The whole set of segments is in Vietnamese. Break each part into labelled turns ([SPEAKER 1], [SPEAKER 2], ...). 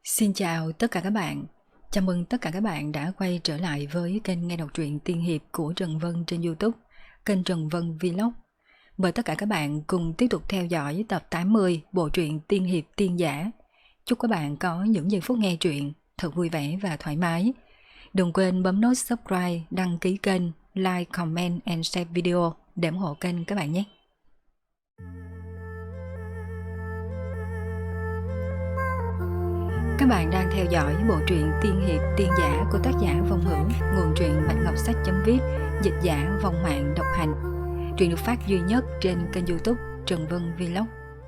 [SPEAKER 1] Xin chào tất cả các bạn. Chào mừng tất cả các bạn đã quay trở lại với kênh nghe đọc truyện tiên hiệp của Trần Vân trên YouTube, kênh Trần Vân Vlog. Mời tất cả các bạn cùng tiếp tục theo dõi tập 80 bộ truyện tiên hiệp tiên giả. Chúc các bạn có những giây phút nghe truyện thật vui vẻ và thoải mái. Đừng quên bấm nút subscribe, đăng ký kênh, like, comment and share video để ủng hộ kênh các bạn nhé. Các bạn đang theo dõi bộ truyện tiên hiệp tiên giả của tác giả Vong Hữu, nguồn truyện Bạch Ngọc Sách.viết, dịch giả Vong Mạng độc hành. Truyện được phát duy nhất trên kênh YouTube Trần Vân Vlog.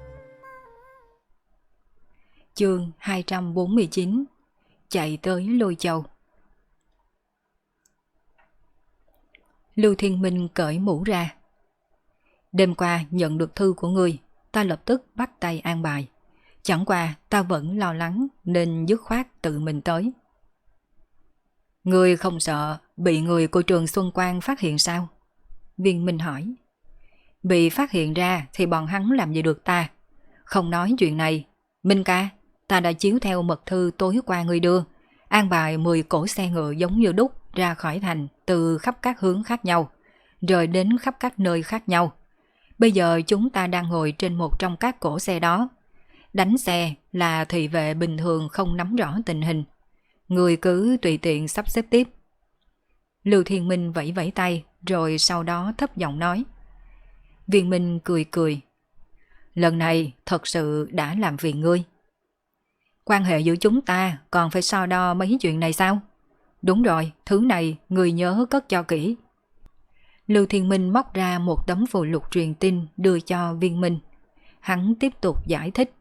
[SPEAKER 1] Chương 249: Chạy tới Lôi Châu. Lưu Thiên Minh cởi mũ ra. Đêm qua nhận được thư của ngươi, ta lập tức bắt tay an bài. Chẳng qua ta vẫn lo lắng nên dứt khoát tự mình tới. Ngươi không sợ bị người của Trường Xuân Quang phát hiện sao? Viên Minh hỏi. Bị phát hiện ra thì bọn hắn làm gì được ta? Không nói chuyện này. Minh ca, ta đã chiếu theo mật thư tối qua ngươi đưa, an bài 10 cỗ xe ngựa giống như đúc ra khỏi thành từ khắp các hướng khác nhau, rồi đến khắp các nơi khác nhau. Bây giờ chúng ta đang ngồi trên một trong các cỗ xe đó. Đánh xe là thị vệ bình thường không nắm rõ tình hình. Người cứ tùy tiện sắp xếp tiếp. Lưu Thiên Minh vẫy vẫy tay rồi sau đó thấp giọng nói. Viên Minh cười cười. Lần này thật sự đã làm phiền ngươi. Quan hệ giữa chúng ta còn phải so đo mấy chuyện này sao? Đúng rồi, thứ này người nhớ cất cho kỹ. Lưu Thiên Minh móc ra một tấm phù lục truyền tin đưa cho Viên Minh. Hắn tiếp tục giải thích.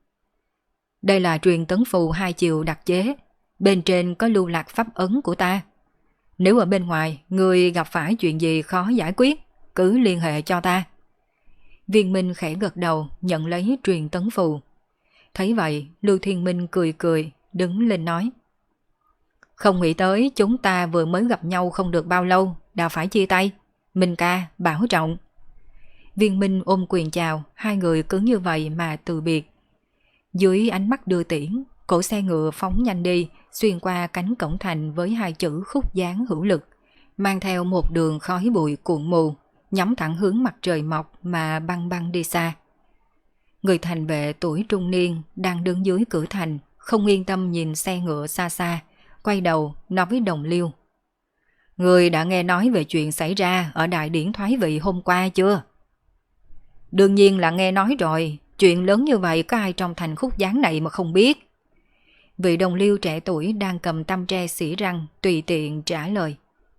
[SPEAKER 1] Đây là truyền tấn phù 2 chiều đặc chế, bên trên có lưu lạc pháp ấn của ta. Nếu ở bên ngoài người gặp phải chuyện gì khó giải quyết, cứ liên hệ cho ta. Viên Minh khẽ gật đầu nhận lấy truyền tấn phù. Thấy vậy, Lưu Thiên Minh cười cười, đứng lên nói. Không nghĩ tới chúng ta vừa mới gặp nhau không được bao lâu, đã phải chia tay. Minh ca, bảo trọng. Viên Minh ôm quyền chào, hai người cứ như vậy mà từ biệt. Dưới ánh mắt đưa tiễn, cỗ xe ngựa phóng nhanh đi, xuyên qua cánh cổng thành với 2 chữ khúc dáng hữu lực, mang theo một đường khói bụi cuộn mù, nhắm thẳng hướng mặt trời mọc mà băng băng đi xa. Người thành vệ tuổi trung niên đang đứng dưới cửa thành, không yên tâm nhìn xe ngựa xa xa, quay đầu nói với đồng liêu. Người đã nghe nói về chuyện xảy ra ở đại điển thoái vị hôm qua chưa? Đương nhiên là nghe nói rồi. Chuyện lớn như vậy có ai trong thành khúc giáng này mà không biết? Vị đồng liêu trẻ tuổi đang cầm tăm tre xỉ răng tùy tiện trả lời.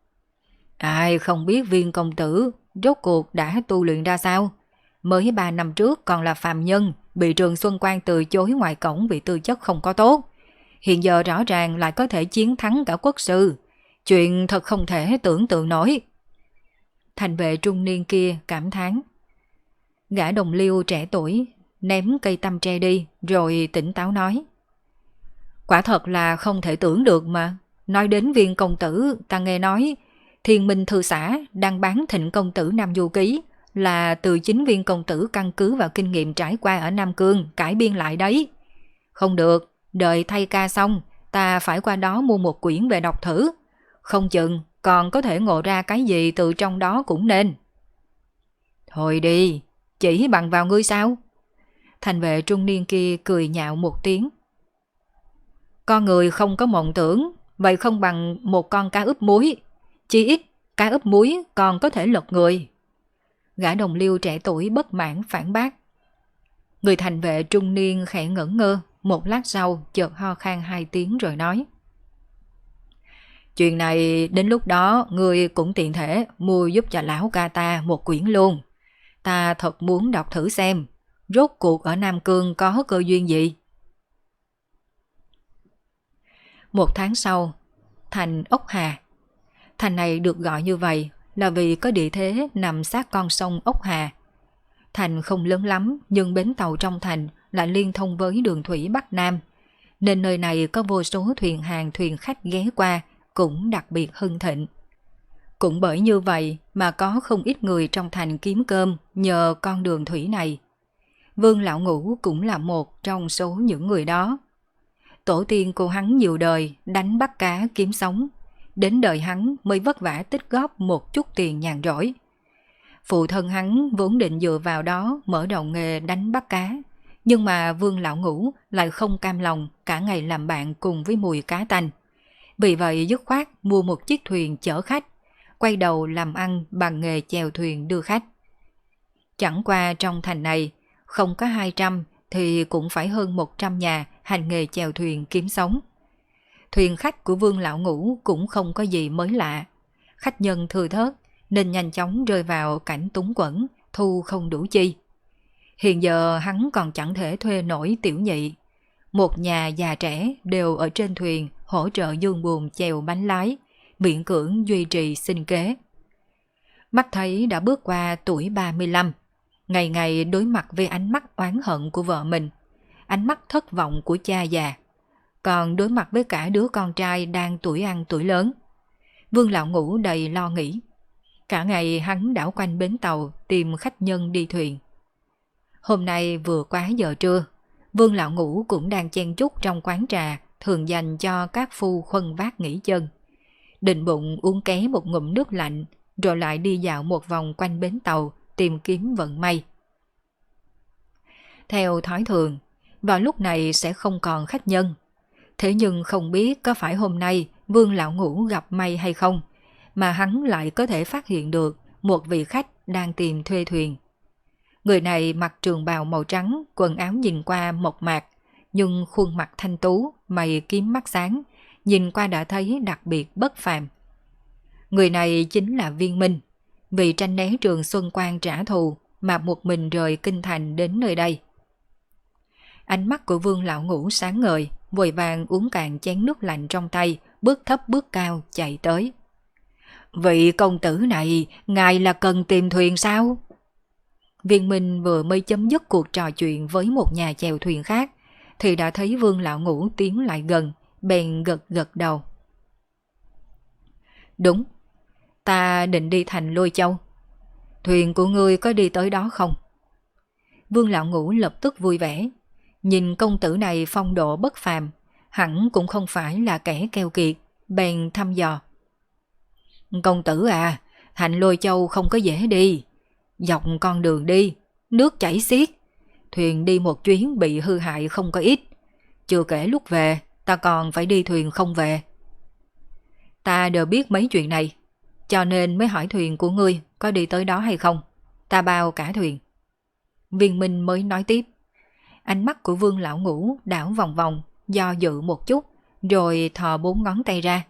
[SPEAKER 1] Ai không biết Viên công tử rốt cuộc đã tu luyện ra sao? Mới 3 năm trước còn là phàm nhân, bị Trường Xuân Quang từ chối ngoài cổng vì tư chất không có tốt. Hiện giờ rõ ràng lại có thể chiến thắng cả quốc sư. Chuyện thật không thể tưởng tượng nổi. Thành vệ trung niên kia cảm thán. Gã đồng liêu trẻ tuổi ném cây tăm tre đi rồi tỉnh táo nói. Quả thật là không thể tưởng được mà. Nói đến Viên công tử, ta nghe nói Thiên Minh Thư Xã đang bán Thịnh công tử Nam Du Ký là từ chính Viên công tử căn cứ vào kinh nghiệm trải qua ở Nam Cương cải biên lại đấy. Không được, đợi thay ca xong ta phải qua đó mua một quyển về đọc thử. Không chừng còn có thể ngộ ra cái gì từ trong đó cũng nên. Thôi đi, chỉ bằng vào ngươi sao? Thành vệ trung niên kia cười nhạo một tiếng. Con người không có mộng tưởng, vậy không bằng một con cá ướp muối. Chỉ ít, cá ướp muối còn có thể lật người. Gã đồng liêu trẻ tuổi bất mãn phản bác. Người thành vệ trung niên khẽ ngẩn ngơ, một lát sau chợt ho khan 2 tiếng rồi nói. Chuyện này đến lúc đó người cũng tiện thể mua giúp cho lão ca ta một quyển luôn. Ta thật muốn đọc thử xem, rốt cuộc ở Nam Cương có cơ duyên gì. 1 tháng sau, thành Ốc Hà. Thành này được gọi như vậy là vì có địa thế nằm sát con sông Ốc Hà. Thành không lớn lắm nhưng bến tàu trong thành lại liên thông với đường thủy Bắc Nam, nên nơi này có vô số thuyền hàng thuyền khách ghé qua cũng đặc biệt hưng thịnh. Cũng bởi như vậy mà có không ít người trong thành kiếm cơm nhờ con đường thủy này. Vương Lão Ngũ cũng là một trong số những người đó. Tổ tiên của hắn nhiều đời đánh bắt cá kiếm sống, đến đời hắn mới vất vả tích góp một chút tiền nhàn rỗi. Phụ thân hắn vốn định dựa vào đó mở đầu nghề đánh bắt cá, nhưng mà Vương Lão Ngũ lại không cam lòng cả ngày làm bạn cùng với mùi cá tanh. Vì vậy dứt khoát mua một chiếc thuyền chở khách, quay đầu làm ăn bằng nghề chèo thuyền đưa khách. Chẳng qua trong thành này, không có 200 thì cũng phải hơn 100 nhà hành nghề chèo thuyền kiếm sống. Thuyền khách của Vương Lão Ngũ cũng không có gì mới lạ. Khách nhân thưa thớt nên nhanh chóng rơi vào cảnh túng quẫn, thu không đủ chi. Hiện giờ hắn còn chẳng thể thuê nổi tiểu nhị. Một nhà già trẻ đều ở trên thuyền hỗ trợ dương buồm chèo bánh lái, miễn cưỡng duy trì sinh kế. Mắt thấy đã bước qua tuổi 35, ngày ngày đối mặt với ánh mắt oán hận của vợ mình, ánh mắt thất vọng của cha già, còn đối mặt với cả đứa con trai đang tuổi ăn tuổi lớn. Vương Lão Ngũ đầy lo nghĩ. Cả ngày hắn đảo quanh bến tàu tìm khách nhân đi thuyền. Hôm nay vừa quá giờ trưa, Vương Lão Ngũ cũng đang chen chúc trong quán trà thường dành cho các phu khuân vác nghỉ chân. Định bụng uống ké một ngụm nước lạnh, rồi lại đi dạo một vòng quanh bến tàu tìm kiếm vận may. Theo thói thường, vào lúc này sẽ không còn khách nhân. Thế nhưng không biết có phải hôm nay Vương Lão Ngũ gặp may hay không, mà hắn lại có thể phát hiện được một vị khách đang tìm thuê thuyền. Người này mặc trường bào màu trắng, quần áo nhìn qua mộc mạc, nhưng khuôn mặt thanh tú, mày kiếm mắt sáng, nhìn qua đã thấy đặc biệt bất phàm. Người này chính là Viên Minh, vì tranh né Trường Xuân Quan trả thù mà một mình rời kinh thành đến nơi đây. Ánh mắt của Vương Lão Ngũ sáng ngời, vội vàng uống cạn chén nước lạnh trong tay, bước thấp bước cao chạy tới. Vị công tử này, ngài là cần tìm thuyền sao? Viên Minh vừa mới chấm dứt cuộc trò chuyện với một nhà chèo thuyền khác, thì đã thấy Vương Lão Ngũ tiến lại gần, bèn gật gật đầu. Đúng, ta định đi thành Lôi Châu. Thuyền của ngươi có đi tới đó không? Vương Lão Ngũ lập tức vui vẻ. Nhìn công tử này phong độ bất phàm, hẳn cũng không phải là kẻ keo kiệt, bèn thăm dò. Công tử à, thành Lôi Châu không có dễ đi. Dọc con đường đi, nước chảy xiết. Thuyền đi một chuyến bị hư hại không có ít. Chưa kể lúc về, ta còn phải đi thuyền không về. Ta đều biết mấy chuyện này, cho nên mới hỏi thuyền của ngươi có đi tới đó hay không. Ta bao cả thuyền. Viên Minh mới nói tiếp. Ánh mắt của Vương Lão Ngũ đảo vòng vòng, do dự một chút, rồi thò 4 ngón tay ra.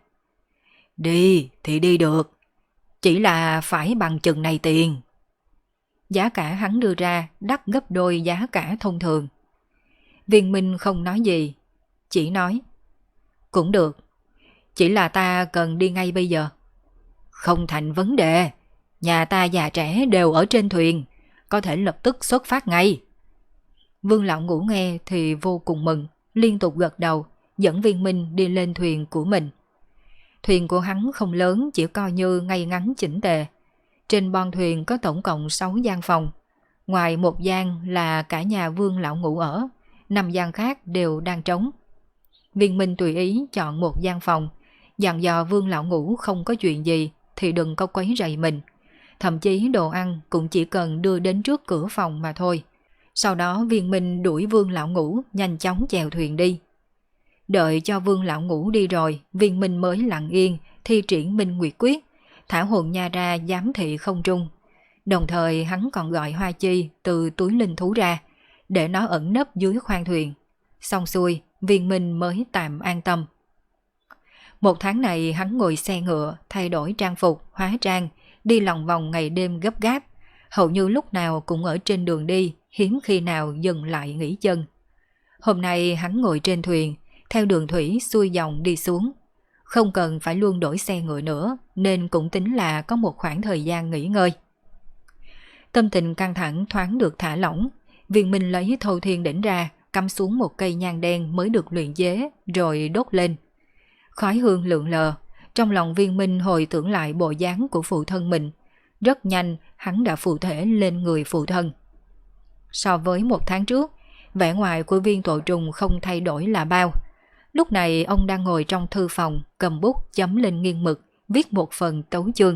[SPEAKER 1] Đi thì đi được, chỉ là phải bằng chừng này tiền. Giá cả hắn đưa ra đắt gấp đôi giá cả thông thường. Viên Minh không nói gì, chỉ nói. Cũng được, chỉ là ta cần đi ngay bây giờ. Không thành vấn đề, nhà ta già trẻ đều ở trên thuyền, có thể lập tức xuất phát ngay. Vương Lão Ngũ nghe thì vô cùng mừng, liên tục gật đầu, dẫn Viên Minh đi lên thuyền của mình. Thuyền của hắn không lớn, chỉ coi như ngay ngắn chỉnh tề. Trên bon thuyền có tổng cộng 6 gian phòng. Ngoài một gian là cả nhà Vương Lão Ngũ ở, 5 gian khác đều đang trống. Viên Minh tùy ý chọn một gian phòng, dặn dò Vương Lão Ngũ không có chuyện gì thì đừng có quấy rầy mình. Thậm chí đồ ăn cũng chỉ cần đưa đến trước cửa phòng mà thôi. Sau đó Viên Minh đuổi Vương Lão Ngũ nhanh chóng chèo thuyền đi. Đợi cho Vương Lão Ngũ đi rồi, Viên Minh mới lặng yên thi triển Minh Nguyệt Quyết, thả hồn nha ra giám thị không trung. Đồng thời hắn còn gọi Hoa Chi từ túi linh thú ra, để nó ẩn nấp dưới khoang thuyền. Xong xuôi, Viên Minh mới tạm an tâm. Một tháng này hắn ngồi xe ngựa, thay đổi trang phục, hóa trang, đi lòng vòng ngày đêm gấp gáp, hầu như lúc nào cũng ở trên đường đi, hiếm khi nào dừng lại nghỉ chân. Hôm nay hắn ngồi trên thuyền, theo đường thủy xuôi dòng đi xuống. Không cần phải luôn đổi xe ngựa nữa, nên cũng tính là có một khoảng thời gian nghỉ ngơi. Tâm tình căng thẳng thoáng được thả lỏng, Viên Minh lấy Thâu Thiên Đỉnh ra, cắm xuống một cây nhang đen mới được luyện chế, rồi đốt lên. Khói hương lượn lờ, trong lòng Viên Minh hồi tưởng lại bộ dáng của phụ thân mình. Rất nhanh, hắn đã phụ thể lên người phụ thân. So với một tháng trước, vẻ ngoài của Viên Tội Trùng không thay đổi là bao. Lúc này ông đang ngồi trong thư phòng, cầm bút chấm lên nghiêng mực, viết một phần tấu chương.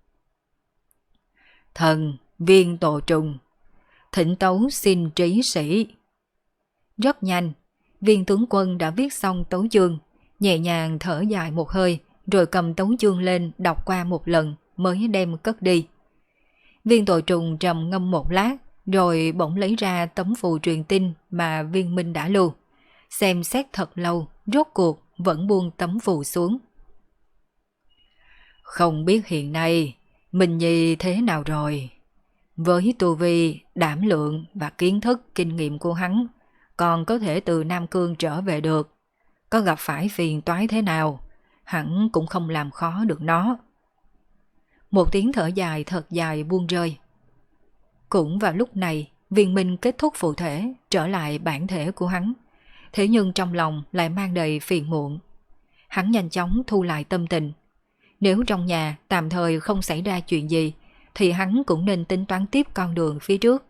[SPEAKER 1] Thần Viên Tổ Trùng, thỉnh tấu xin trí sĩ. Rất nhanh, viên tướng quân đã viết xong tấu chương, nhẹ nhàng thở dài một hơi, rồi cầm tấu chương lên đọc qua một lần mới đem cất đi. Viên Tội Trùng trầm ngâm một lát, rồi bỗng lấy ra tấm phù truyền tin mà Viên Minh đã lưu. Xem xét thật lâu, rốt cuộc vẫn buông tấm phù xuống. Không biết hiện nay Minh Nhi thế nào rồi? Với tu vi, đảm lượng và kiến thức kinh nghiệm của hắn, còn có thể từ Nam Cương trở về được. Có gặp phải phiền toái thế nào, hẳn cũng không làm khó được nó. Một tiếng thở dài thật dài buông rơi. Cũng vào lúc này, Viên Minh kết thúc phụ thể, trở lại bản thể của hắn. Thế nhưng trong lòng lại mang đầy phiền muộn. Hắn nhanh chóng thu lại tâm tình. Nếu trong nhà tạm thời không xảy ra chuyện gì, thì hắn cũng nên tính toán tiếp con đường phía trước.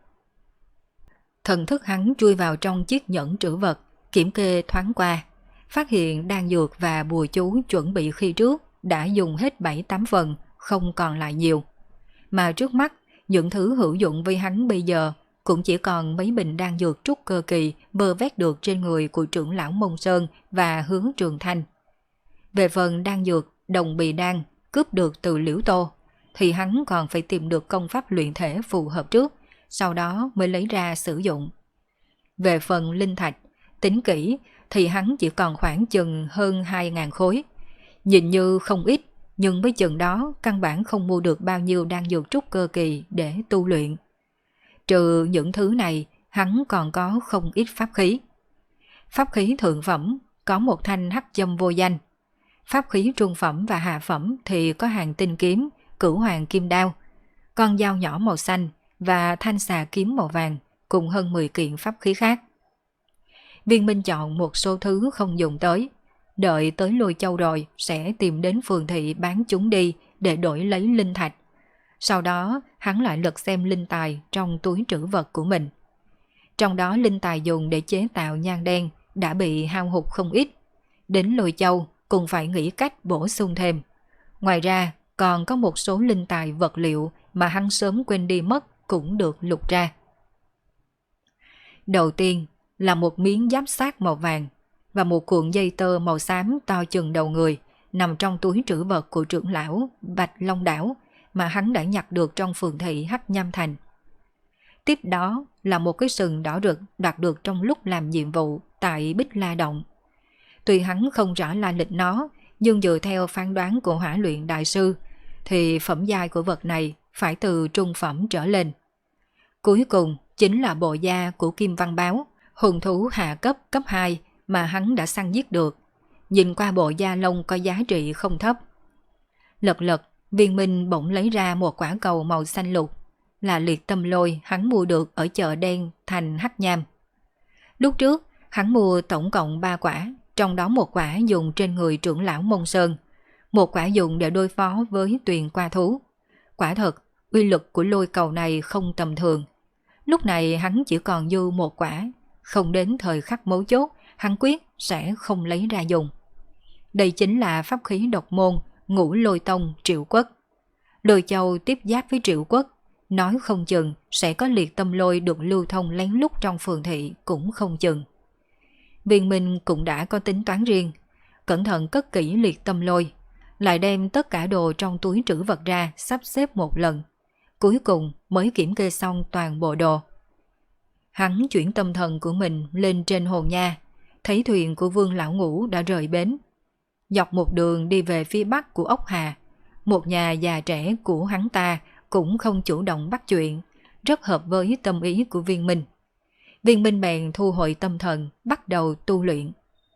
[SPEAKER 1] Thần thức hắn chui vào trong chiếc nhẫn trữ vật, kiểm kê thoáng qua, phát hiện đan dược và bùa chú chuẩn bị khi trước đã dùng hết 7-8 phần, không còn lại nhiều. Mà trước mắt, những thứ hữu dụng với hắn bây giờ cũng chỉ còn mấy bình đan dược trúc cơ kỳ bơ vét được trên người của trưởng lão Mông Sơn và Hứa Trường Thanh. Về phần đan dược đồng bì đan cướp được từ Liễu Tô, thì hắn còn phải tìm được công pháp luyện thể phù hợp trước, sau đó mới lấy ra sử dụng. Về phần linh thạch, tính kỹ thì hắn chỉ còn khoảng chừng hơn 2.000 khối. Nhìn như không ít, nhưng với chừng đó căn bản không mua được bao nhiêu đan dược trúc cơ kỳ để tu luyện. Trừ những thứ này, hắn còn có không ít pháp khí. Pháp khí thượng phẩm có một thanh hắc châm vô danh. Pháp khí trung phẩm và hạ phẩm thì có hàng tinh kiếm, cửu hoàng kim đao, con dao nhỏ màu xanh và thanh xà kiếm màu vàng, cùng hơn 10 kiện pháp khí khác. Viên Minh chọn một số thứ không dùng tới, đợi tới Lôi Châu rồi sẽ tìm đến phường thị bán chúng đi để đổi lấy linh thạch. Sau đó hắn lại lật xem linh tài trong túi trữ vật của mình. Trong đó linh tài dùng để chế tạo nhang đen đã bị hao hụt không ít. Đến Lôi Châu cũng phải nghĩ cách bổ sung thêm. Ngoài ra còn có một số linh tài vật liệu mà hắn sớm quên đi mất cũng được lục ra. Đầu tiên là một miếng giáp xác màu vàng và một cuộn dây tơ màu xám to chừng đầu người nằm trong túi trữ vật của trưởng lão Bạch Long Đảo mà hắn đã nhặt được trong phường thị Hắc Nham Thành. Tiếp đó là một cái sừng đỏ rực đạt được trong lúc làm nhiệm vụ tại Bích La Động. Tuy hắn không rõ lai lịch nó, nhưng dựa theo phán đoán của Hỏa Luyện Đại Sư, thì phẩm giai của vật này phải từ trung phẩm trở lên. Cuối cùng chính là bộ da của Kim Văn Báo, hùng thú hạ cấp 2 mà hắn đã săn giết được. Nhìn qua bộ da lông có giá trị không thấp. Lật lật, Viên Minh bỗng lấy ra một quả cầu màu xanh lục, là liệt tâm lôi hắn mua được ở chợ đen thành Hắc Nham. Lúc trước, hắn mua tổng cộng 3 quả, trong đó một quả dùng trên người trưởng lão Mông Sơn, một quả dùng để đối phó với Tuyền Qua Thú. Quả thật, uy lực của lôi cầu này không tầm thường. Lúc này hắn chỉ còn dư một quả, không đến thời khắc mấu chốt, hắn quyết sẽ không lấy ra dùng. Đây chính là pháp khí độc môn Ngũ Lôi Tông Triệu Quất. Lôi Châu tiếp giáp với Triệu Quất, nói không chừng sẽ có liệt tâm lôi được lưu thông lén lút trong phường thị cũng không chừng. Viên Minh cũng đã có tính toán riêng, cẩn thận cất kỹ liệt tâm lôi, lại đem tất cả đồ trong túi trữ vật ra sắp xếp một lần, cuối cùng mới kiểm kê xong toàn bộ đồ. Hắn chuyển tâm thần của mình lên trên hồ nha, thấy thuyền của Vương Lão Ngũ đã rời bến. Dọc một đường đi về phía bắc của Ốc Hà, một nhà già trẻ của hắn ta cũng không chủ động bắt chuyện, rất hợp với tâm ý của Viên Minh. Viên Minh bèn thu hồi tâm thần, bắt đầu tu luyện.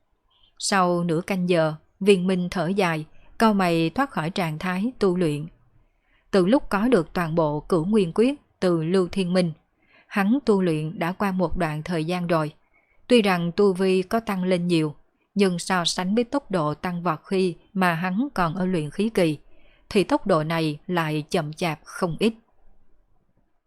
[SPEAKER 1] Sau nửa canh giờ, Viên Minh thở dài, cau mày thoát khỏi trạng thái tu luyện. Từ lúc có được toàn bộ Cửu Nguyên Quyết từ Lưu Thiên Minh, hắn tu luyện đã qua một đoạn thời gian rồi. Tuy rằng tu vi có tăng lên nhiều, nhưng so sánh với tốc độ tăng vọt khi mà hắn còn ở luyện khí kỳ, thì tốc độ này lại chậm chạp không ít.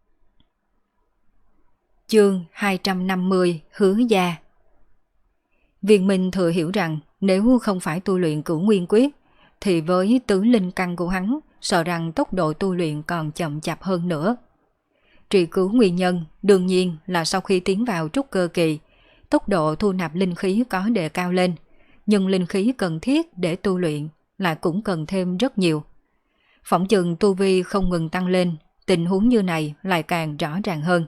[SPEAKER 1] Chương 250 Hứa Gia. Viên Minh thừa hiểu rằng nếu không phải tu luyện Cửu Nguyên Quyết, thì với tứ linh căn của hắn, sợ rằng tốc độ tu luyện còn chậm chạp hơn nữa. Trị cứu nguyên nhân đương nhiên là sau khi tiến vào trúc cơ kỳ, tốc độ thu nạp linh khí có đề cao lên, nhưng linh khí cần thiết để tu luyện lại cũng cần thêm rất nhiều. Phỏng chừng tu vi không ngừng tăng lên, tình huống như này lại càng rõ ràng hơn.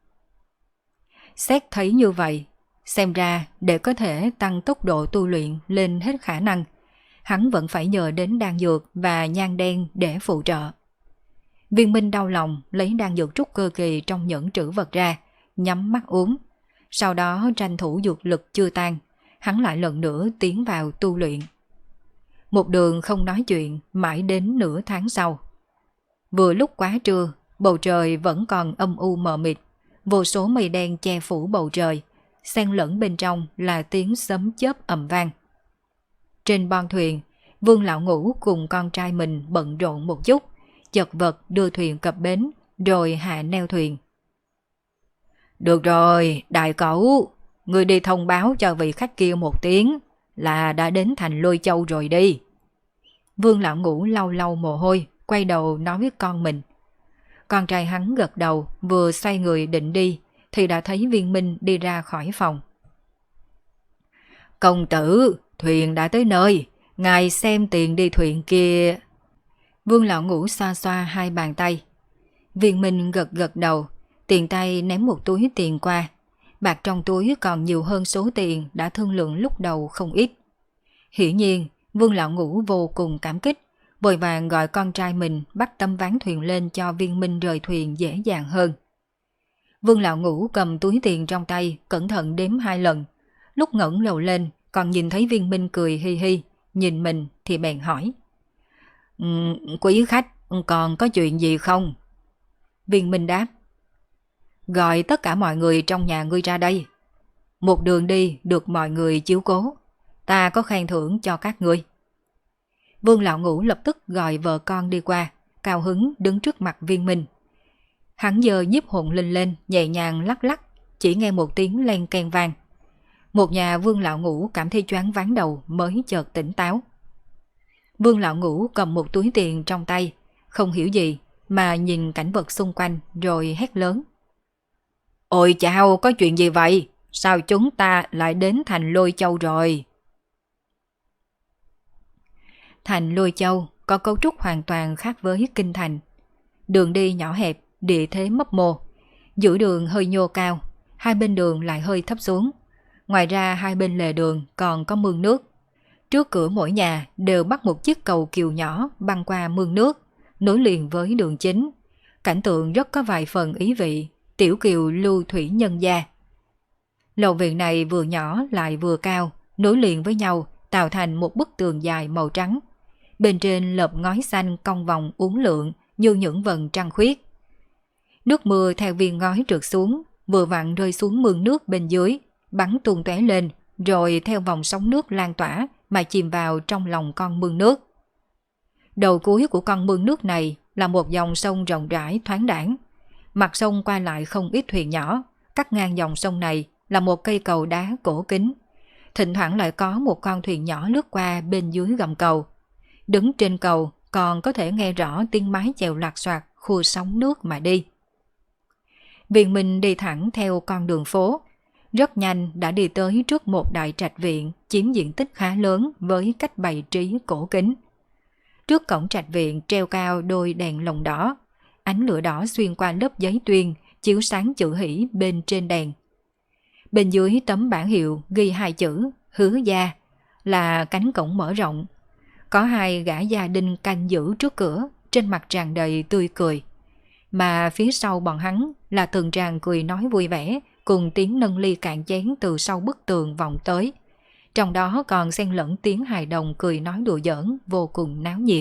[SPEAKER 1] Xét thấy như vậy, xem ra để có thể tăng tốc độ tu luyện lên hết khả năng, hắn vẫn phải nhờ đến đan dược và nhang đen để phụ trợ. Viên Minh đau lòng lấy đan dược trúc cơ kỳ trong nhẫn trữ vật ra, nhắm mắt uống. Sau đó tranh thủ dược lực chưa tan, hắn lại lần nữa tiến vào tu luyện. Một đường không nói chuyện mãi đến nửa tháng sau. Vừa lúc quá trưa, bầu trời vẫn còn âm u mờ mịt, vô số mây đen che phủ bầu trời, xen lẫn bên trong là tiếng sấm chớp ầm vang. Trên bon thuyền, Vương Lão Ngũ cùng con trai mình bận rộn một chút, chật vật đưa thuyền cập bến, rồi hạ neo thuyền. Được rồi, đại cẩu, ngươi đi thông báo cho vị khách kia một tiếng, là đã đến thành Lôi Châu rồi đi. Vương Lão Ngũ lau lau mồ hôi, quay đầu nói với con mình. Con trai hắn gật đầu, vừa xoay người định đi, thì đã thấy Viên Minh đi ra khỏi phòng. Công tử, thuyền đã tới nơi, ngài xem tiền đi thuyền kia. Vương Lão Ngũ xoa xoa hai bàn tay. Viên Minh gật gật đầu, tiện tay ném một túi tiền qua. Bạc trong túi còn nhiều hơn số tiền đã thương lượng lúc đầu không ít. Hiển nhiên, Vương Lão Ngũ vô cùng cảm kích, vội vàng gọi con trai mình bắt tấm ván thuyền lên cho Viên Minh rời thuyền dễ dàng hơn. Vương Lão Ngũ cầm túi tiền trong tay, cẩn thận đếm 2 lần. Lúc ngẩng đầu lên, còn nhìn thấy Viên Minh cười hi hi, nhìn mình thì bèn hỏi. Quý khách, còn có chuyện gì không? Viên Minh đáp. Gọi tất cả mọi người trong nhà ngươi ra đây. Một đường đi được mọi người chiếu cố, ta có khen thưởng cho các ngươi. Vương Lão Ngũ lập tức gọi vợ con đi qua, cao hứng đứng trước mặt Viên Minh. Hắn giơ nhiếp hồn linh lên, nhẹ nhàng lắc lắc, chỉ nghe một tiếng len keng vang. Một nhà Vương Lão Ngũ cảm thấy choáng váng đầu mới chợt tỉnh táo. Vương Lão Ngũ cầm một túi tiền trong tay, không hiểu gì mà nhìn cảnh vật xung quanh rồi hét lớn. Ôi chao, có chuyện gì vậy? Sao chúng ta lại đến thành Lôi Châu rồi? Thành Lôi Châu có cấu trúc hoàn toàn khác với kinh thành. Đường đi nhỏ hẹp, địa thế mấp mô. Giữa đường hơi nhô cao, hai bên đường lại hơi thấp xuống. Ngoài ra hai bên lề đường còn có mương nước. Trước cửa mỗi nhà đều bắt một chiếc cầu kiều nhỏ băng qua mương nước, nối liền với đường chính. Cảnh tượng rất có vài phần ý vị, tiểu kiều lưu thủy nhân gia. Lầu viện này vừa nhỏ lại vừa cao, nối liền với nhau tạo thành một bức tường dài màu trắng. Bên trên lợp ngói xanh cong vòng uốn lượn như những vầng trăng khuyết. Nước mưa theo viên ngói trượt xuống, vừa vặn rơi xuống mương nước bên dưới, bắn tung tóe lên, rồi theo vòng sóng nước lan tỏa mà chìm vào trong lòng con mương nước. Đầu cuối của con mương nước này là một dòng sông rộng rãi thoáng đãng. Mặt sông qua lại không ít thuyền nhỏ, cắt ngang dòng sông này là một cây cầu đá cổ kính. Thỉnh thoảng lại có một con thuyền nhỏ lướt qua bên dưới gầm cầu. Đứng trên cầu còn có thể nghe rõ tiếng mái chèo lạt soạt khua sóng nước mà đi. Viên Minh đi thẳng theo con đường phố, rất nhanh đã đi tới trước một đại trạch viện chiếm diện tích khá lớn với cách bày trí cổ kính. Trước cổng trạch viện treo cao đôi đèn lồng đỏ, ánh lửa đỏ xuyên qua lớp giấy tuyên chiếu sáng chữ hỷ bên trên đèn. Bên dưới tấm bảng hiệu ghi 2 chữ Hứa Gia, là cánh cổng mở rộng. Có 2 gã gia đình canh giữ trước cửa, trên mặt tràn đầy tươi cười. Mà phía sau bọn hắn là từng tràng cười nói vui vẻ, cùng tiếng nâng ly cạn chén từ sau bức tường vọng tới. Trong đó còn xen lẫn tiếng hài đồng cười nói đùa giỡn vô cùng náo nhiệt.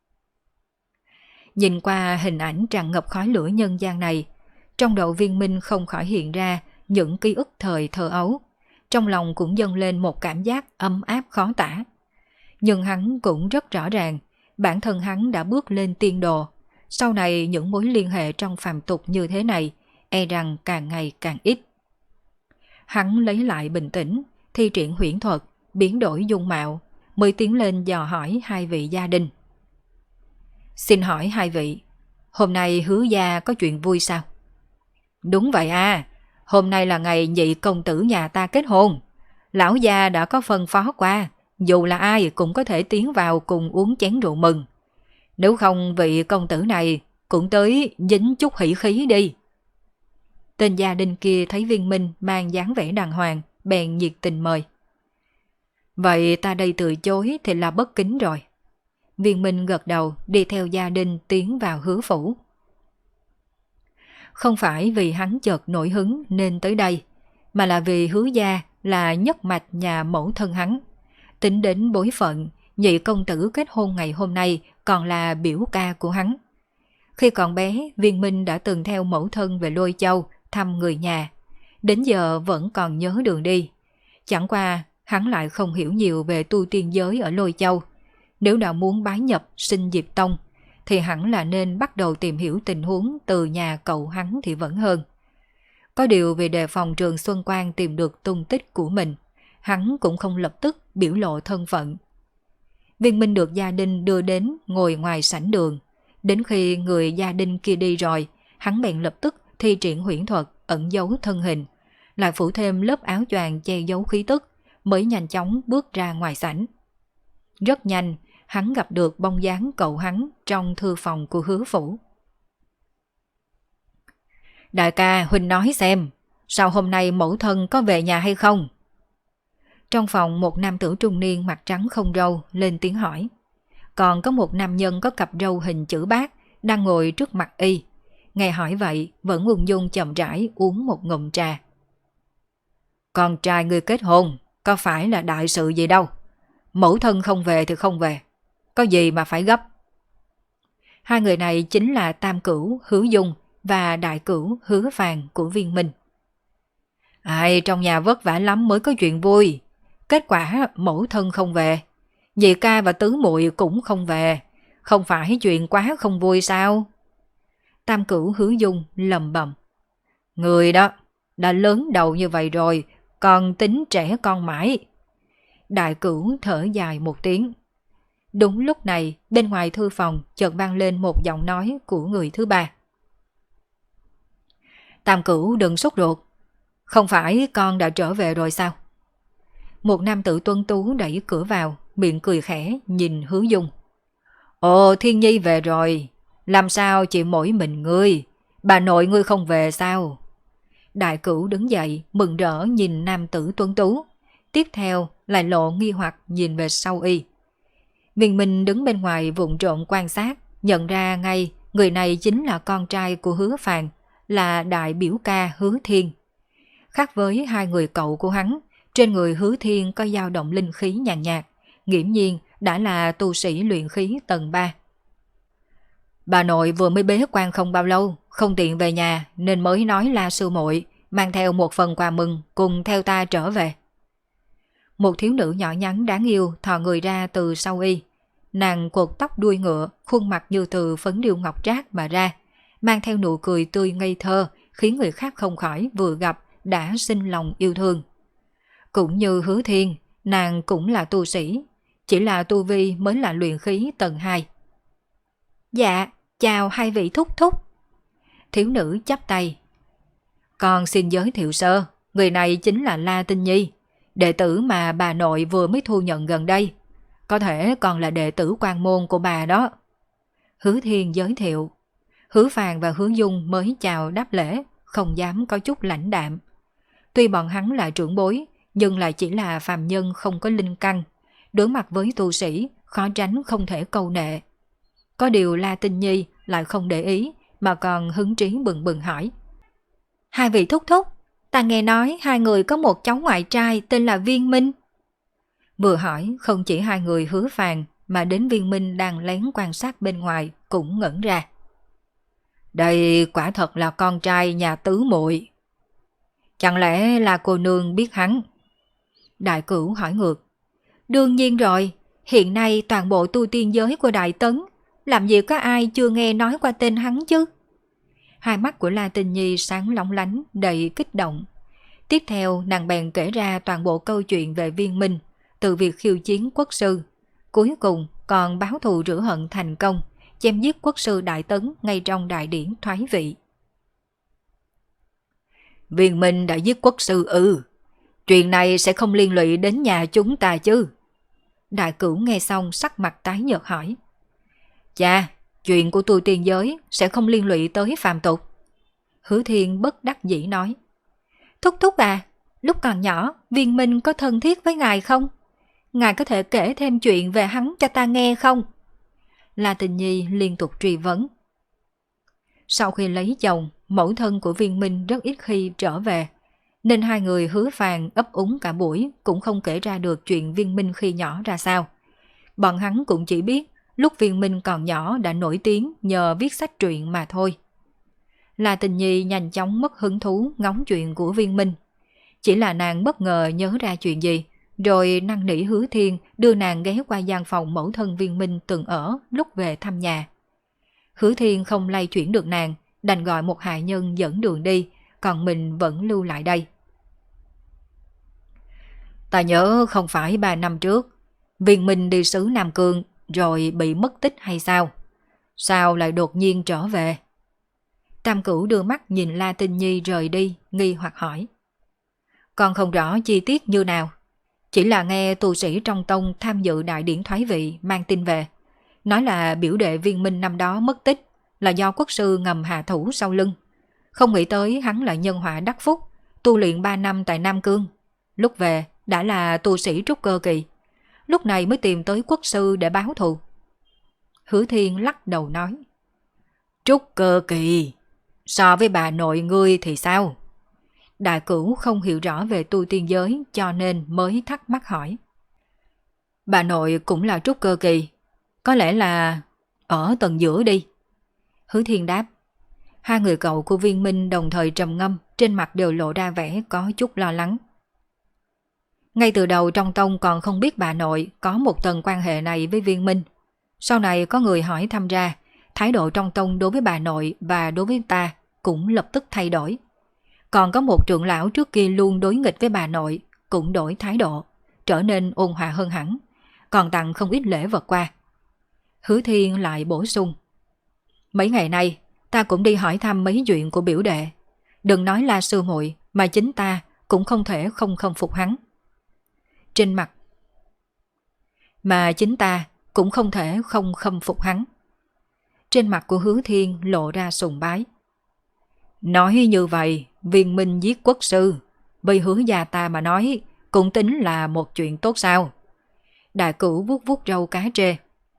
[SPEAKER 1] Nhìn qua hình ảnh tràn ngập khói lửa nhân gian này, trong đầu Viên Minh không khỏi hiện ra những ký ức thời thơ ấu. Trong lòng cũng dâng lên một cảm giác ấm áp khó tả. Nhưng hắn cũng rất rõ ràng, bản thân hắn đã bước lên tiên đồ. Sau này những mối liên hệ trong phàm tục như thế này, e rằng càng ngày càng ít. Hắn lấy lại bình tĩnh, thi triển huyễn thuật, biến đổi dung mạo, mới tiến lên dò hỏi hai vị gia đình. Xin hỏi hai vị, hôm nay Hứa gia có chuyện vui sao? Đúng vậy à, hôm nay là ngày nhị công tử nhà ta kết hôn. Lão gia đã có phân phó qua, dù là ai cũng có thể tiến vào cùng uống chén rượu mừng. Nếu không vị công tử này cũng tới dính chút hỉ khí đi. Tên gia đình kia thấy Viên Minh mang dáng vẻ đàng hoàng, bèn nhiệt tình mời. Vậy ta đây từ chối thì là bất kính rồi. Viên Minh gật đầu đi theo gia đình tiến vào Hứa phủ. Không phải vì hắn chợt nổi hứng nên tới đây, mà là vì Hứa gia là nhất mạch nhà mẫu thân hắn. Tính đến bối phận, nhị công tử kết hôn ngày hôm nay còn là biểu ca của hắn. Khi còn bé, Viên Minh đã từng theo mẫu thân về Lôi Châu thăm người nhà. Đến giờ vẫn còn nhớ đường đi. Chẳng qua, hắn lại không hiểu nhiều về tu tiên giới ở Lôi Châu. Nếu đã muốn bái nhập sinh Diệp Tông, thì hẳn là nên bắt đầu tìm hiểu tình huống từ nhà cậu hắn thì vẫn hơn. Có điều vì đề phòng Trường Xuân Quang tìm được tung tích của mình, hắn cũng không lập tức biểu lộ thân phận. Viên Minh được gia đình đưa đến ngồi ngoài sảnh đường. Đến khi người gia đình kia đi rồi, hắn bèn lập tức thi triển huyễn thuật ẩn giấu thân hình, lại phủ thêm lớp áo choàng che giấu khí tức, mới nhanh chóng bước ra ngoài sảnh. Rất nhanh, hắn gặp được bóng dáng cậu hắn trong thư phòng của Hứa phủ. Đại ca, huynh nói xem, sao hôm nay mẫu thân có về nhà hay không? Trong phòng một nam tử trung niên mặt trắng không râu lên tiếng hỏi. Còn có một nam nhân có cặp râu hình chữ bát đang ngồi trước mặt y. Nghe hỏi vậy vẫn ung dung chậm rãi uống một ngụm trà. Con trai ngươi kết hôn, có phải là đại sự gì đâu. Mẫu thân không về thì không về, có gì mà phải gấp. Hai người này chính là tam cửu Hứa Dung và đại cửu Hứa Phàn của Viên Minh. Ai trong nhà vất vả lắm mới có chuyện vui. Kết quả mẫu thân không về, dì ca và tứ muội cũng không về, không phải chuyện quá không vui sao? Tam cửu Hứa Dung lầm bầm. Người đó đã lớn đầu như vậy rồi, còn tính trẻ con mãi. Đại cửu thở dài một tiếng. Đúng lúc này, bên ngoài thư phòng chợt vang lên một giọng nói của người thứ ba. Tam cửu đừng sốt ruột, không phải con đã trở về rồi sao? Một nam tử tuấn tú đẩy cửa vào, miệng cười khẽ nhìn Hứa Dung. Ồ, Thiên Nhi về rồi, làm sao chỉ mỗi mình ngươi, bà nội ngươi không về sao? Đại cửu đứng dậy, mừng rỡ nhìn nam tử tuấn tú, tiếp theo lại lộ nghi hoặc nhìn về sau y. Viên Minh đứng bên ngoài vụng trộm quan sát, nhận ra ngay người này chính là con trai của Hứa Phàn, là đại biểu ca Hứa Thiên. Khác với hai người cậu của hắn, trên người Hứa Thiên có dao động linh khí nhàn nhạt, nghiễm nhiên đã là tu sĩ luyện khí tầng 3. Bà nội vừa mới bế quan không bao lâu, không tiện về nhà nên mới nói La sư muội mang theo một phần quà mừng cùng theo ta trở về. Một thiếu nữ nhỏ nhắn đáng yêu thò người ra từ sau y. Nàng cột tóc đuôi ngựa, khuôn mặt như từ phấn điêu ngọc trác mà ra, mang theo nụ cười tươi ngây thơ, khiến người khác không khỏi vừa gặp đã sinh lòng yêu thương. Cũng như Hứa Thiên, nàng cũng là tu sĩ, chỉ là tu vi mới là luyện khí tầng 2. Dạ, chào hai vị thúc thúc. Thiếu nữ chắp tay. Con xin giới thiệu sơ, người này chính là La Tinh Nhi, đệ tử mà bà nội vừa mới thu nhận gần đây. Có thể còn là đệ tử quan môn của bà đó. Hứa Thiên giới thiệu. Hứa Phàn và Hứa Dung mới chào đáp lễ, không dám có chút lãnh đạm. Tuy bọn hắn là trưởng bối, nhưng lại chỉ là phàm nhân không có linh căn. Đối mặt với tu sĩ, khó tránh không thể câu nệ. Có điều La Tinh Nhi lại không để ý, mà còn hứng trí bừng bừng hỏi. Hai vị thúc thúc, ta nghe nói hai người có một cháu ngoại trai tên là Viên Minh. Vừa hỏi không chỉ hai người Hứa Phàn, mà đến Viên Minh đang lén quan sát bên ngoài cũng ngẩn ra. Đây quả thật là con trai nhà tứ muội. Chẳng lẽ là cô nương biết hắn? Đại cửu hỏi ngược. Đương nhiên rồi, hiện nay toàn bộ tu tiên giới của Đại Tấn, làm gì có ai chưa nghe nói qua tên hắn chứ? Hai mắt của La Tinh Nhi sáng lóng lánh đầy kích động. Tiếp theo nàng bèn kể ra toàn bộ câu chuyện về Viên Minh, từ việc khiêu chiến quốc sư, cuối cùng còn báo thù rửa hận thành công, chém giết quốc sư Đại Tấn ngay trong đại điển thoái vị. Viên Minh đã giết quốc sư chuyện này sẽ không liên lụy đến nhà chúng ta chứ? Đại Cửu nghe xong sắc mặt tái nhợt hỏi. Chà, chuyện của tu tiên giới sẽ không liên lụy tới phàm tục. Hứa Thiên bất đắc dĩ nói. Thúc thúc à, lúc còn nhỏ Viên Minh có thân thiết với ngài không? Ngài có thể kể thêm chuyện về hắn cho ta nghe không? La Tình Nhi liên tục truy vấn. Sau khi lấy chồng, mẫu thân của Viên Minh rất ít khi trở về, nên hai người hứa phàn ấp úng cả buổi cũng không kể ra được chuyện Viên Minh khi nhỏ ra sao. Bọn hắn cũng chỉ biết lúc Viên Minh còn nhỏ đã nổi tiếng nhờ viết sách truyện mà thôi. La Tình Nhi nhanh chóng mất hứng thú ngóng chuyện của Viên Minh. Chỉ là nàng bất ngờ nhớ ra chuyện gì, rồi năn nỉ Hứa Thiên đưa nàng ghé qua gian phòng mẫu thân Viên Minh từng ở lúc về thăm nhà. Hứa Thiên không lay chuyển được nàng, đành gọi một hạ nhân dẫn đường đi, còn mình vẫn lưu lại đây. Ta nhớ không phải 3 năm trước, Viên Minh đi xứ Nam Cương rồi bị mất tích hay sao? Sao lại đột nhiên trở về? Tam Cửu đưa mắt nhìn La Tinh Nhi rời đi, nghi hoặc hỏi. Con không rõ chi tiết như nào, chỉ là nghe tu sĩ trong tông tham dự đại điển thoái vị mang tin về, nói là biểu đệ Viên Minh năm đó mất tích là do quốc sư ngầm hạ thủ sau lưng. Không nghĩ tới hắn là nhân họa đắc phúc, tu luyện 3 năm tại Nam Cương. Lúc về đã là tu sĩ trúc cơ kỳ, lúc này mới tìm tới quốc sư để báo thù. Hứa Thiên lắc đầu nói. Trúc cơ kỳ, so với bà nội ngươi thì sao? Đại Cửu không hiểu rõ về tu tiên giới cho nên mới thắc mắc hỏi. Bà nội cũng là trúc cơ kỳ, có lẽ là ở tầng giữa đi. Hứa Thiên đáp. Hai người cậu của Viên Minh đồng thời trầm ngâm, trên mặt đều lộ ra vẻ có chút lo lắng. Ngay từ đầu trong tông còn không biết bà nội có một tầng quan hệ này với Viên Minh. Sau này có người hỏi thăm ra, thái độ trong tông đối với bà nội và đối với ta cũng lập tức thay đổi. Còn có một trưởng lão trước kia luôn đối nghịch với bà nội cũng đổi thái độ, trở nên ôn hòa hơn hẳn, còn tặng không ít lễ vật qua. Hứa Thiên lại bổ sung. Mấy ngày nay ta cũng đi hỏi thăm mấy chuyện của biểu đệ. Đừng nói là sư muội, mà chính ta cũng không thể không khâm phục hắn. Trên mặt Trên mặt của Hứa Thiên lộ ra sùng bái. Nói như vậy, Viên Minh giết quốc sư, với Hứa gia ta mà nói cũng tính là một chuyện tốt sao? Đại Cửu vuốt vuốt râu cá trê.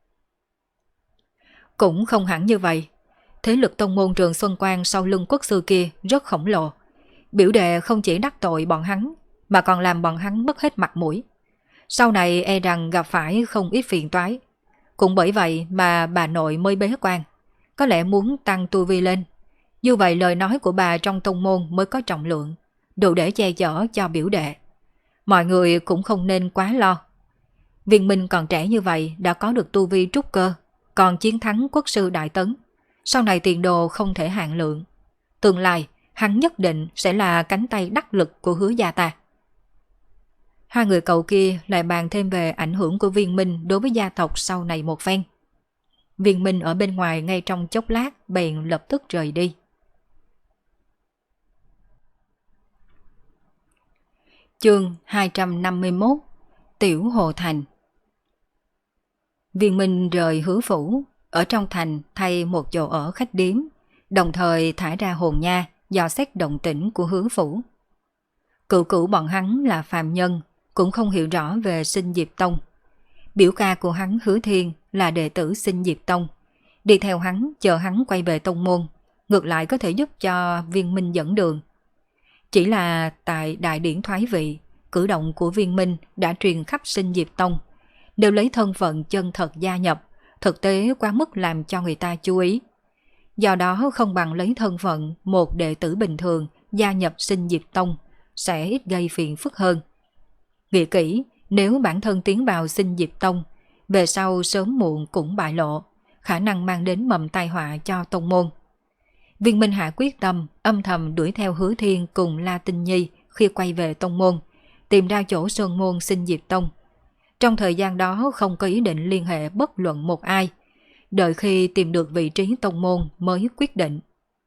[SPEAKER 1] Cũng không hẳn như vậy. Thế lực tông môn Trường Xuân Quan sau lưng quốc sư kia rất khổng lồ. Biểu đệ không chỉ đắc tội bọn hắn, mà còn làm bọn hắn mất hết mặt mũi. Sau này e rằng gặp phải không ít phiền toái. Cũng bởi vậy mà bà nội mới bế quan, có lẽ muốn tăng tu vi lên. Như vậy lời nói của bà trong tông môn mới có trọng lượng, đủ để che chở cho biểu đệ. Mọi người cũng không nên quá lo. Viên Minh còn trẻ như vậy đã có được tu vi trúc cơ, còn chiến thắng quốc sư Đại Tấn. Sau này tiền đồ không thể hạn lượng. Tương lai hắn nhất định sẽ là cánh tay đắc lực của Hứa gia ta. Hai người cậu kia lại bàn thêm về ảnh hưởng của Viên Minh đối với gia tộc sau này một phen. Viên Minh ở bên ngoài ngay trong chốc lát bèn lập tức rời đi. Chương 251 Tiểu Hồ Thành. Viên Minh rời Hứa phủ, ở trong thành thay một chỗ ở khách điếm, đồng thời thả ra hồn nha dò xét động tĩnh của Hứa phủ. Cửu bọn hắn là phàm nhân, cũng không hiểu rõ về Sinh Diệp Tông. Biểu ca của hắn Hứa Thiên là đệ tử Sinh Diệp Tông, đi theo hắn chờ hắn quay về tông môn, ngược lại có thể giúp cho Viên Minh dẫn đường. Chỉ là tại đại điển thoái vị, cử động của Viên Minh đã truyền khắp Sinh Diệp Tông, đều lấy thân phận chân thật gia nhập, thực tế quá mức làm cho người ta chú ý. Do đó không bằng lấy thân phận một đệ tử bình thường gia nhập Sinh Diệp Tông, sẽ ít gây phiền phức hơn. Nghĩ kỹ, nếu bản thân tiến vào Sinh Diệp Tông, về sau sớm muộn cũng bại lộ, khả năng mang đến mầm tai họa cho tông môn. Viên Minh Hạ quyết tâm âm thầm đuổi theo Hứa Thiên cùng La Tinh Nhi khi quay về tông môn, tìm ra chỗ sơn môn xin diệt tông. Trong thời gian đó không có ý định liên hệ bất luận một ai, đợi khi tìm được vị trí tông môn mới quyết định.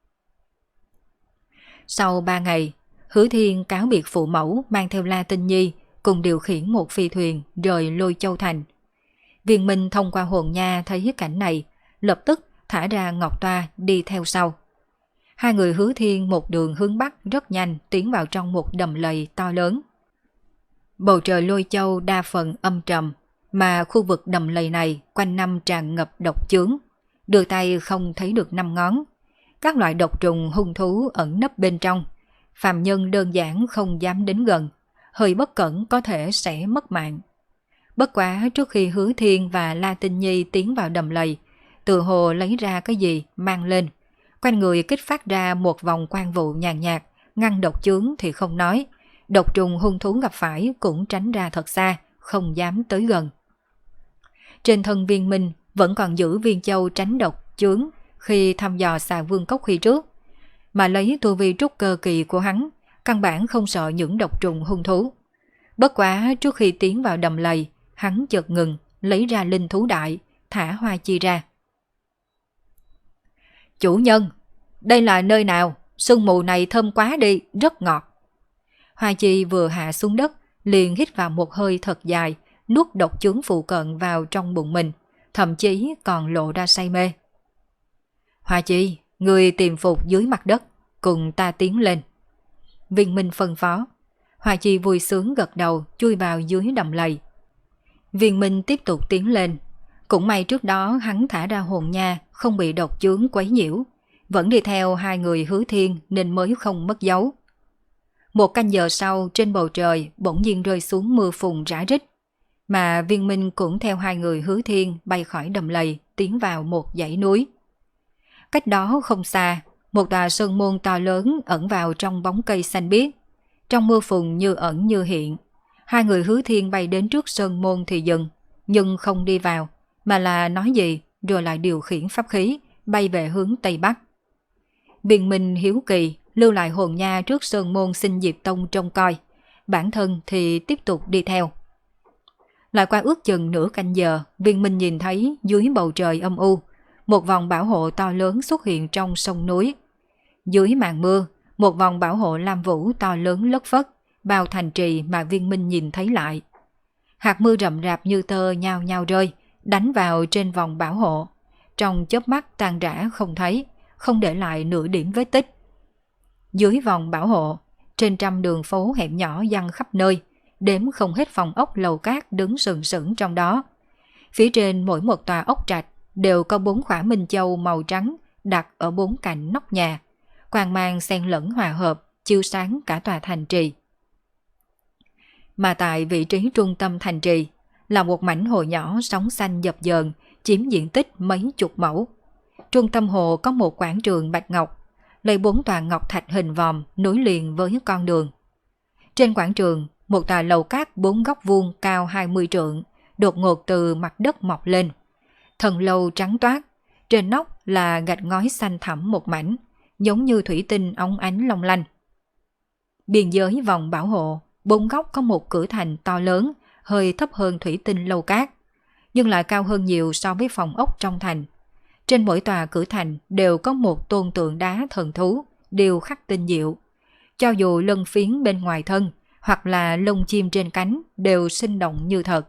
[SPEAKER 1] Sau 3 ngày, Hứa Thiên cáo biệt phụ mẫu mang theo La Tinh Nhi cùng điều khiển một phi thuyền rời Lôi Châu Thành. Viên Minh thông qua hồn nha thấy cảnh này, lập tức thả ra Ngọc Toa đi theo sau. Hai người Hứa Thiên một đường hướng bắc rất nhanh tiến vào trong một đầm lầy to lớn. Bầu trời Lôi Châu đa phần âm trầm, mà khu vực đầm lầy này quanh năm tràn ngập độc chướng, đưa tay không thấy được 5 ngón. Các loại độc trùng hung thú ẩn nấp bên trong, phàm nhân đơn giản không dám đến gần, hơi bất cẩn có thể sẽ mất mạng. Bất quá trước khi Hứa Thiên và La Tinh Nhi tiến vào đầm lầy, tự hồ lấy ra cái gì mang lên, quanh người kích phát ra một vòng quang vụ nhàn nhạt, ngăn độc chướng thì không nói, độc trùng hung thú gặp phải cũng tránh ra thật xa, không dám tới gần. Trên thân Viên Minh vẫn còn giữ viên châu tránh độc chướng khi thăm dò Xà Vương Cốc khi trước, mà lấy tu vi trúc cơ kỳ của hắn, căn bản không sợ những độc trùng hung thú. Bất quá trước khi tiến vào đầm lầy, hắn chợt ngừng, lấy ra linh thú đại, thả Hoa Chi ra. Chủ nhân, đây là nơi nào? Sương mù này thơm quá đi, rất ngọt. Hoa Chi vừa hạ xuống đất, liền hít vào một hơi thật dài, nuốt độc chướng phụ cận vào trong bụng mình, thậm chí còn lộ ra say mê. Hoa Chi, người tìm phục dưới mặt đất, cùng ta tiến lên. Viên Minh phân phó. Hoa Chi vui sướng gật đầu, chui vào dưới đầm lầy. Viên Minh tiếp tục tiến lên. Cũng may trước đó hắn thả ra hồn nha, không bị độc chướng quấy nhiễu, vẫn đi theo hai người Hứa Thiên nên mới không mất dấu. Một canh giờ sau, trên bầu trời bỗng nhiên rơi xuống mưa phùn rã rít, mà Viên Minh cũng theo hai người Hứa Thiên bay khỏi đầm lầy, tiến vào một dãy núi. Cách đó không xa, một tòa sơn môn to lớn ẩn vào trong bóng cây xanh biếc, trong mưa phùn như ẩn như hiện. Hai người Hứa Thiên bay đến trước sơn môn thì dừng, nhưng không đi vào, mà là nói gì rồi lại điều khiển pháp khí bay về hướng Tây Bắc. Viên Minh hiếu kỳ lưu lại hồn nha trước sơn môn xin Diệp Tông trông coi, bản thân thì tiếp tục đi theo. Lại qua ước chừng nửa canh giờ, Viên Minh nhìn thấy dưới bầu trời âm u, một vòng bảo hộ to lớn xuất hiện trong sông núi. Dưới màn mưa, một vòng bảo hộ lam vũ to lớn lất phất, bao thành trì mà Viên Minh nhìn thấy lại. Hạt mưa rậm rạp như tơ nhao nhao rơi, đánh vào trên vòng bảo hộ, trong chớp mắt tan rã không thấy, không để lại nửa điểm vết tích. Dưới vòng bảo hộ, trên trăm đường phố hẻm nhỏ văng khắp nơi, đếm không hết phòng ốc lầu cát đứng sừng sững trong đó. Phía trên mỗi một tòa ốc trạch đều có 4 khỏa minh châu màu trắng đặt ở 4 cạnh nóc nhà, quang mang xen lẫn hòa hợp, chiếu sáng cả tòa thành trì. Mà tại vị trí trung tâm thành trì là một mảnh hồ nhỏ sóng xanh dập dờn, chiếm diện tích mấy chục mẫu. Trung tâm hồ có một quảng trường bạch ngọc, lấy 4 tòa ngọc thạch hình vòm nối liền với con đường. Trên quảng trường, một tòa lầu cát 4 góc vuông cao 20 trượng, đột ngột từ mặt đất mọc lên. Thần lâu trắng toát, trên nóc là gạch ngói xanh thẳm một mảnh, giống như thủy tinh óng ánh long lanh. Biên giới vòng bảo hộ, 4 góc có một cửa thành to lớn, hơi thấp hơn thủy tinh lâu cát, nhưng lại cao hơn nhiều so với phòng ốc trong thành. Trên mỗi tòa cửa thành đều có một tôn tượng đá thần thú, đều khắc tinh diệu. Cho dù lân phiến bên ngoài thân hoặc là lông chim trên cánh đều sinh động như thật.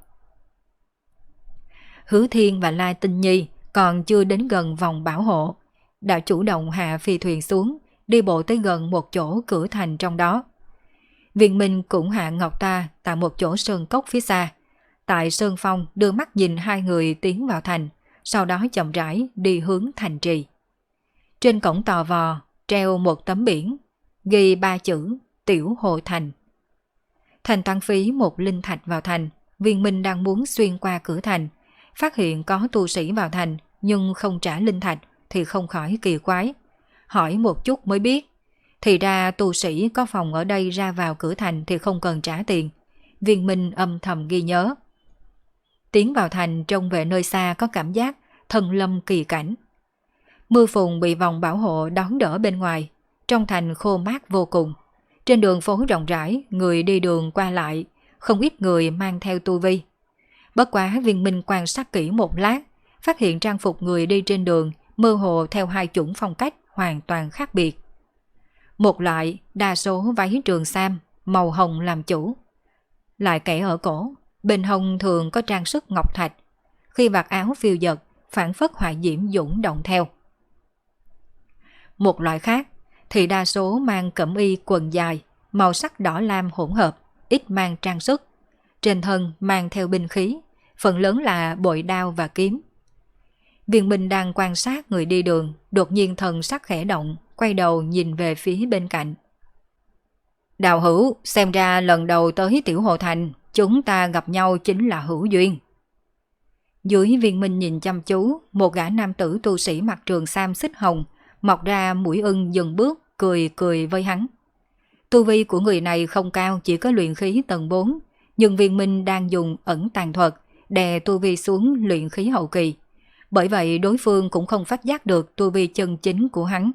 [SPEAKER 1] Hứa Thiên và La Tinh Nhi còn chưa đến gần vòng bảo hộ, đã chủ động hạ phi thuyền xuống, đi bộ tới gần một chỗ cửa thành trong đó. Viên Minh cũng hạ Ngọc Ta tại một chỗ sơn cốc phía xa. Tại sơn phong đưa mắt nhìn hai người tiến vào thành, sau đó chậm rãi đi hướng thành trì. Trên cổng tò vò treo một tấm biển, ghi 3 chữ Tiểu Hồ Thành. Thành tăng phí một linh thạch vào thành. Viên Minh đang muốn xuyên qua cửa thành, phát hiện có tu sĩ vào thành nhưng không trả linh thạch thì không khỏi kỳ quái. Hỏi một chút mới biết, thì ra tu sĩ có phòng ở đây ra vào cửa thành thì không cần trả tiền. Viên Minh âm thầm ghi nhớ. Tiến vào thành trông về nơi xa có cảm giác thần lâm kỳ cảnh. Mưa phùn bị vòng bảo hộ đón đỡ bên ngoài, trong thành khô mát vô cùng. Trên đường phố rộng rãi, người đi đường qua lại, không ít người mang theo tu vi. Bất quá Viên Minh quan sát kỹ một lát, phát hiện trang phục người đi trên đường mơ hồ theo hai chủng phong cách hoàn toàn khác biệt. Một loại đa số váy trường sam, màu hồng làm chủ. Lại kẻ ở cổ, bên hông thường có trang sức ngọc thạch. Khi vạt áo phiêu dật, phản phất hỏa diễm dũng động theo. Một loại khác thì đa số mang cẩm y quần dài, màu sắc đỏ lam hỗn hợp, ít mang trang sức. Trên thân mang theo binh khí, phần lớn là bội đao và kiếm. Viên Minh đang quan sát người đi đường, đột nhiên thần sắc khẽ động, quay đầu nhìn về phía bên cạnh. Đào hữu, xem ra lần đầu tới Tiểu Hồ Thành, chúng ta gặp nhau chính là hữu duyên. Dưới Viên Minh nhìn chăm chú, một gã nam tử tu sĩ mặc trường sam xích hồng, mọc ra mũi ưng dừng bước, cười cười với hắn. Tu vi của người này không cao, chỉ có luyện khí tầng 4, nhưng Viên Minh đang dùng ẩn tàng thuật, đè tu vi xuống luyện khí hậu kỳ. Bởi vậy đối phương cũng không phát giác được tu vi chân chính của hắn.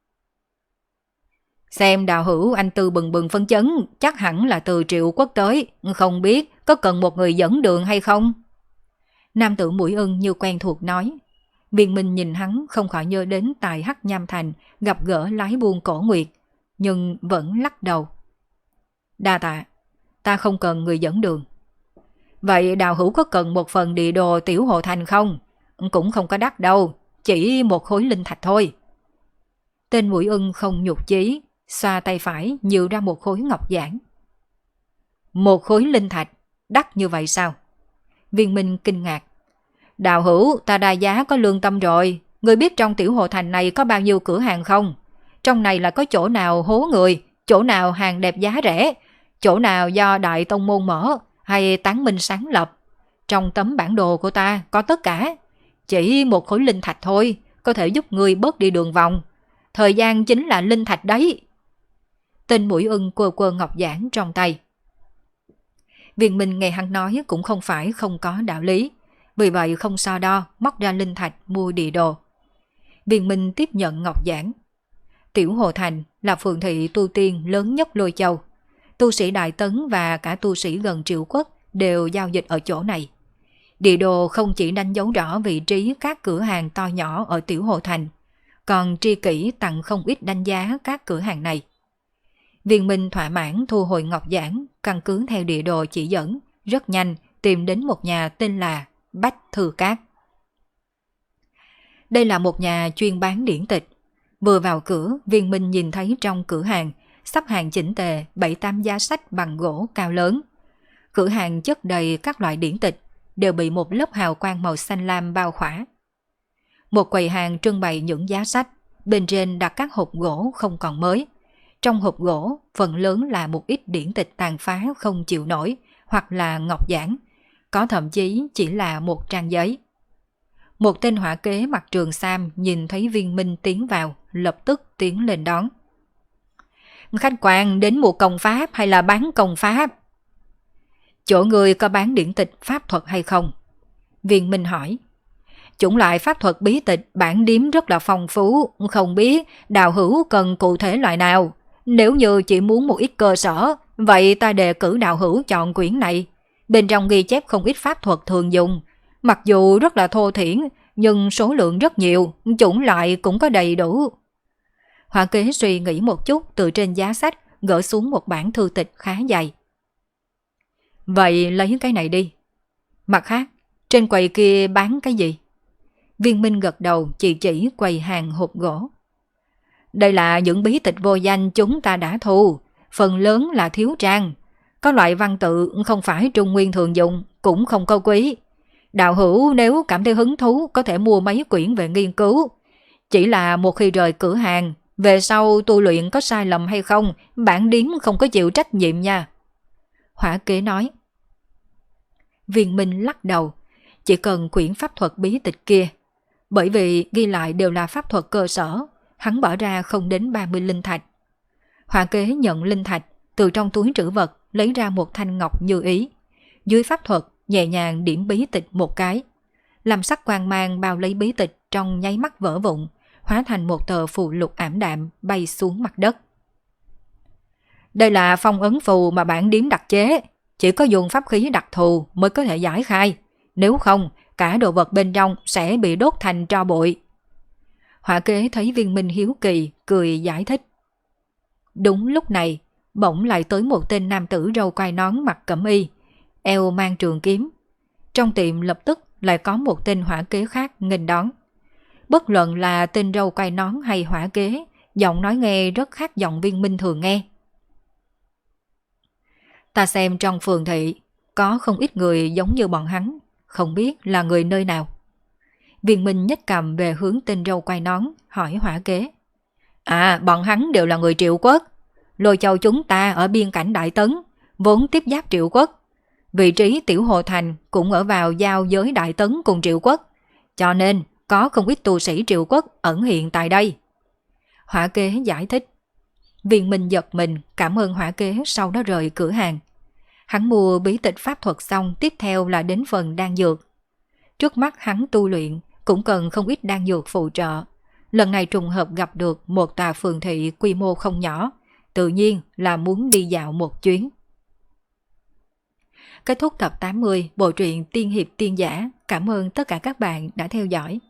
[SPEAKER 1] Xem đạo hữu anh tư bừng bừng phấn chấn, chắc hẳn là từ Triệu Quốc tới, không biết có cần một người dẫn đường hay không? Nam tử mũi ưng như quen thuộc nói. Viên Minh nhìn hắn không khỏi nhớ đến tại Hắc Nham Thành gặp gỡ lái buôn Cổ Nguyệt, nhưng vẫn lắc đầu. Đa tạ, ta không cần người dẫn đường. Vậy đạo hữu có cần một phần địa đồ Tiểu Hồ Thành không? Cũng không có đắt đâu, chỉ một khối linh thạch thôi. Tên mũi ưng không nhục chí, xoa tay phải nhự ra một khối ngọc giản. Một khối linh thạch, đắt như vậy sao? Viên Minh kinh ngạc. Đạo hữu, ta đa giá có lương tâm rồi. Ngươi biết trong Tiểu Hồ Thành này có bao nhiêu cửa hàng không? Trong này là có chỗ nào hố người, chỗ nào hàng đẹp giá rẻ, chỗ nào do Đại Tông Môn mở hay Tán Minh sáng lập. Trong tấm bản đồ của ta có tất cả. Chỉ một khối linh thạch thôi, có thể giúp ngươi bớt đi đường vòng. Thời gian chính là linh thạch đấy. Tên mũi ưng quơ quơ ngọc giản trong tay. Viên Minh nghe hắn nói cũng không phải không có đạo lý. Vì vậy không so đo, móc ra linh thạch mua địa đồ. Viên Minh tiếp nhận ngọc giản. Tiểu Hồ Thành là phường thị tu tiên lớn nhất Lôi Châu. Tu sĩ Đại Tấn và cả tu sĩ gần Triệu Quốc đều giao dịch ở chỗ này. Địa đồ không chỉ đánh dấu rõ vị trí các cửa hàng to nhỏ ở Tiểu Hồ Thành, còn tri kỷ tặng không ít đánh giá các cửa hàng này. Viên Minh thỏa mãn thu hồi ngọc giản, căn cứ theo địa đồ chỉ dẫn, rất nhanh tìm đến một nhà tên là Bách Thư Cát. Đây là một nhà chuyên bán điển tịch. Vừa vào cửa, Viên Minh nhìn thấy trong cửa hàng sắp hàng chỉnh tề 7-8 giá sách bằng gỗ cao lớn. Cửa hàng chất đầy các loại điển tịch, đều bị một lớp hào quang màu xanh lam bao khỏa. Một quầy hàng trưng bày những giá sách, bên trên đặt các hộp gỗ không còn mới. Trong hộp gỗ, phần lớn là một ít điển tịch tàn phá không chịu nổi, hoặc là ngọc giản, có thậm chí chỉ là một trang giấy. Một tên hỏa kế mặc trường sam nhìn thấy Viên Minh tiến vào, lập tức tiến lên đón. Khách quan đến mua công pháp hay là bán công pháp? Chỗ người có bán điển tịch pháp thuật hay không? Viên Minh hỏi. Chủng loại pháp thuật bí tịch bản điếm rất là phong phú, không biết đạo hữu cần cụ thể loại nào. Nếu như chỉ muốn một ít cơ sở, vậy ta đề cử đạo hữu chọn quyển này. Bên trong ghi chép không ít pháp thuật thường dùng. Mặc dù rất là thô thiển, nhưng số lượng rất nhiều, chủng loại cũng có đầy đủ. Hỏa kế suy nghĩ một chút, từ trên giá sách gỡ xuống một bản thư tịch khá dày. Vậy lấy cái này đi. Mặt khác, trên quầy kia bán cái gì? Viên Minh gật đầu chỉ quầy hàng hộp gỗ. Đây là những bí tịch vô danh chúng ta đã thu, phần lớn là thiếu trang. Có loại văn tự không phải Trung Nguyên thường dùng, cũng không có quý. Đạo hữu nếu cảm thấy hứng thú có thể mua mấy quyển về nghiên cứu. Chỉ là một khi rời cửa hàng, về sau tu luyện có sai lầm hay không, bản điếm không có chịu trách nhiệm nha. Hỏa kế nói. Viên Minh lắc đầu, chỉ cần quyển pháp thuật bí tịch kia. Bởi vì ghi lại đều là pháp thuật cơ sở, hắn bỏ ra không đến 30 linh thạch. Hỏa kế nhận linh thạch, từ trong túi trữ vật lấy ra một thanh ngọc như ý. Dưới pháp thuật nhẹ nhàng điểm bí tịch một cái. Làm sắc quang mang bao lấy bí tịch trong nháy mắt vỡ vụn, hóa thành một tờ phù lục ảm đạm bay xuống mặt đất. Đây là phong ấn phù mà bản điếm đặc chế, chỉ có dùng pháp khí đặc thù mới có thể giải khai, nếu không cả đồ vật bên trong sẽ bị đốt thành tro bụi. Hỏa kế thấy Viên Minh hiếu kỳ, cười giải thích. Đúng lúc này, bỗng lại tới một tên nam tử râu quai nón mặc cẩm y, eo mang trường kiếm. Trong tiệm lập tức lại có một tên hỏa kế khác nghênh đón. Bất luận là tên râu quai nón hay hỏa kế, giọng nói nghe rất khác giọng Viên Minh thường nghe. Ta xem trong phường thị, có không ít người giống như bọn hắn, không biết là người nơi nào. Viên Minh nhếch cầm về hướng tên râu quai nón, hỏi hỏa kế. À, bọn hắn đều là người Triệu Quốc. Lôi Châu chúng ta ở biên cảnh Đại Tấn, vốn tiếp giáp Triệu Quốc. Vị trí Tiểu Hồ Thành cũng ở vào giao giới Đại Tấn cùng Triệu Quốc, cho nên có không ít tu sĩ Triệu Quốc ẩn hiện tại đây. Hỏa kế giải thích. Viên Minh giật mình cảm ơn hỏa kế, sau đó rời cửa hàng. Hắn mua bí tịch pháp thuật xong, tiếp theo là đến phần đan dược. Trước mắt hắn tu luyện cũng cần không ít đan dược phụ trợ. Lần này trùng hợp gặp được một tòa phường thị quy mô không nhỏ, tự nhiên là muốn đi dạo một chuyến. Kết thúc tập 80 bộ truyện Tiên Hiệp Tiên Giả. Cảm ơn tất cả các bạn đã theo dõi.